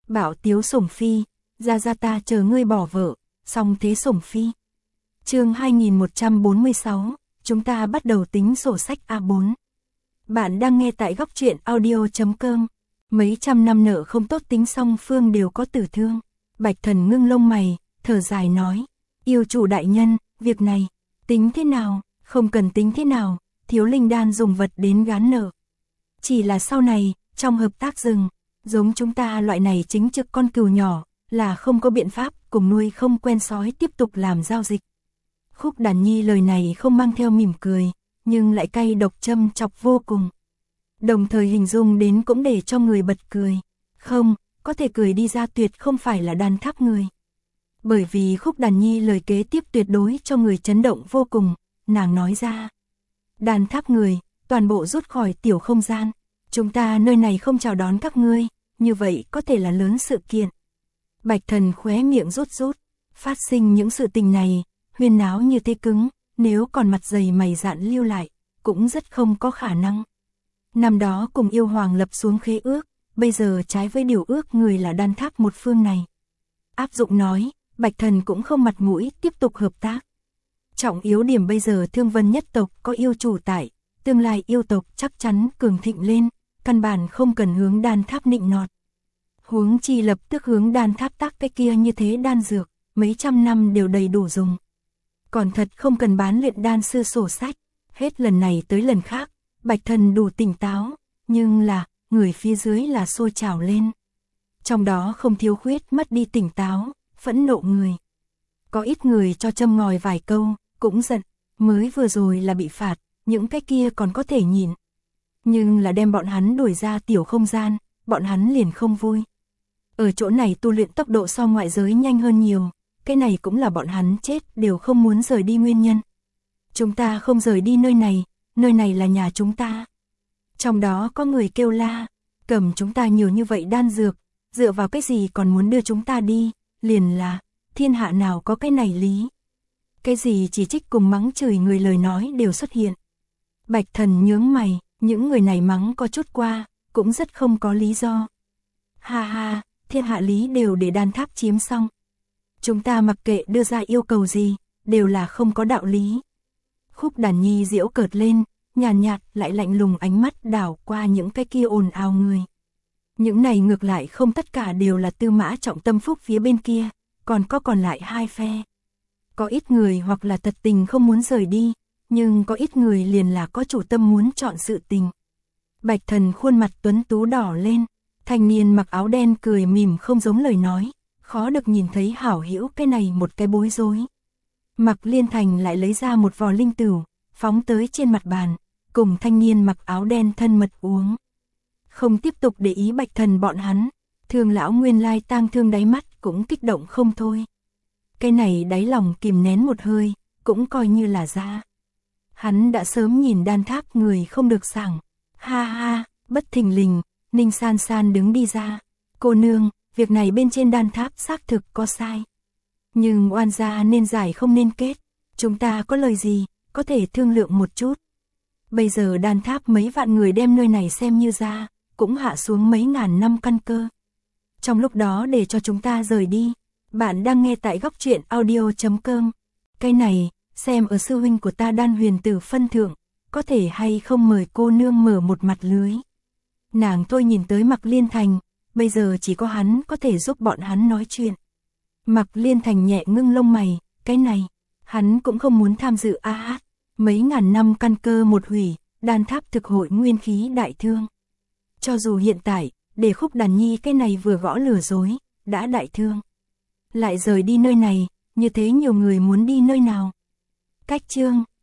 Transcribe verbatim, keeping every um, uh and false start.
Bảo tiếu sủng phi, ra ra ta chờ ngươi bỏ vợ, xong thế sủng phi. Chương hai nghìn một trăm bốn mươi sáu, chúng ta bắt đầu tính sổ sách a bốn. Bạn đang nghe tại góc truyện audio chấm com. Mấy trăm năm nợ không tốt tính song phương đều có tử thương. Bạch Thần ngưng lông mày, thở dài nói, yêu chủ đại nhân, việc này, tính thế nào, không cần tính thế nào, thiếu linh đan dùng vật đến gán nợ. Chỉ là sau này, trong hợp tác rừng, giống chúng ta loại này chính trực con cừu nhỏ, là không có biện pháp cùng nuôi không quen sói tiếp tục làm giao dịch. Khúc Đàn Nhi lời này không mang theo mỉm cười, nhưng lại cay độc châm chọc vô cùng. Đồng thời hình dung đến cũng để cho người bật cười. Không, có thể cười đi ra tuyệt không phải là Đan Tháp người. Bởi vì Khúc Đàn Nhi lời kế tiếp tuyệt đối cho người chấn động vô cùng, nàng nói ra. Đan Tháp người, toàn bộ rút khỏi tiểu không gian. Chúng ta nơi này không chào đón các ngươi, như vậy có thể là lớn sự kiện. Bạch Thần khóe miệng rút rút, phát sinh những sự tình này, huyên náo như thế cứng, nếu còn mặt dày mày dạn lưu lại, cũng rất không có khả năng. Năm đó cùng yêu hoàng lập xuống khế ước, bây giờ trái với điều ước người là Đan Tháp một phương này. Áp dụng nói, Bạch Thần cũng không mặt mũi tiếp tục hợp tác. Trọng yếu điểm bây giờ Thương Vân nhất tộc có yêu chủ tại, tương lai yêu tộc chắc chắn cường thịnh lên, căn bản không cần hướng Đan Tháp nịnh nọt. Huống chi lập tức hướng Đan Tháp tác cái kia như thế đan dược, mấy trăm năm đều đầy đủ dùng. Còn thật không cần bán luyện đan sư sổ sách, hết lần này tới lần khác, Bạch Thần đủ tỉnh táo, nhưng là, người phía dưới là sôi trào lên. Trong đó không thiếu khuyết mất đi tỉnh táo, phẫn nộ người. Có ít người cho châm ngòi vài câu, cũng giận, mới vừa rồi là bị phạt, những cái kia còn có thể nhìn. Nhưng là đem bọn hắn đuổi ra tiểu không gian, bọn hắn liền không vui. Ở chỗ này tu luyện tốc độ so ngoại giới nhanh hơn nhiều, cái này cũng là bọn hắn chết đều không muốn rời đi nguyên nhân. Chúng ta không rời đi nơi này, nơi này là nhà chúng ta. Trong đó có người kêu la, cầm chúng ta nhiều như vậy đan dược, dựa vào cái gì còn muốn đưa chúng ta đi, liền là, thiên hạ nào có cái này lý. Cái gì chỉ trích cùng mắng chửi người lời nói đều xuất hiện. Bạch Thần nhướng mày, những người này mắng có chút qua, cũng rất không có lý do. Ha ha, thiên hạ lý đều để Đan Tháp chiếm xong. Chúng ta mặc kệ đưa ra yêu cầu gì, đều là không có đạo lý. Khúc Đàn Nhi giễu cợt lên, nhàn nhạt, nhạt lại lạnh lùng ánh mắt đảo qua những cái kia ồn ào người. Những này ngược lại không tất cả đều là Tư Mã Trọng Tâm phúc phía bên kia, còn có còn lại hai phe. Có ít người hoặc là thật tình không muốn rời đi, nhưng có ít người liền là có chủ tâm muốn chọn sự tình. Bạch Thần khuôn mặt tuấn tú đỏ lên, thanh niên mặc áo đen cười mỉm không giống lời nói, khó được nhìn thấy hảo hữu cái này một cái bối rối. Mặc Liên Thành lại lấy ra một vò linh tửu, phóng tới trên mặt bàn, cùng thanh niên mặc áo đen thân mật uống. Không tiếp tục để ý Bạch Thần bọn hắn, Thương lão nguyên lai tang thương đáy mắt cũng kích động không thôi. Cái này đáy lòng kìm nén một hơi, cũng coi như là ra. Hắn đã sớm nhìn Đan Tháp người không được sảng. Ha ha, bất thình lình, Ninh San San đứng đi ra. Cô nương, việc này bên trên Đan Tháp xác thực có sai. Nhưng oan gia nên giải không nên kết. Chúng ta có lời gì, có thể thương lượng một chút. Bây giờ Đan Tháp mấy vạn người đem nơi này xem như ra, cũng hạ xuống mấy ngàn năm căn cơ. Trong lúc đó để cho chúng ta rời đi. Bạn đang nghe tại góc truyện audio chấm com. Cái này, xem ở sư huynh của ta Đan Huyền Tử phân thượng, có thể hay không mời cô nương mở một mặt lưới. Nàng tôi nhìn tới Mặc Liên Thành, bây giờ chỉ có hắn có thể giúp bọn hắn nói chuyện. Mặc Liên Thành nhẹ ngưng lông mày, cái này, hắn cũng không muốn tham dự a hát. Mấy ngàn năm căn cơ một hủy, Đan Tháp thực hội nguyên khí đại thương. Cho dù hiện tại, để Khúc Đàn Nhi cái này vừa gõ lừa dối, đã đại thương. Lại rời đi nơi này, như thế nhiều người muốn đi nơi nào. Cách chương,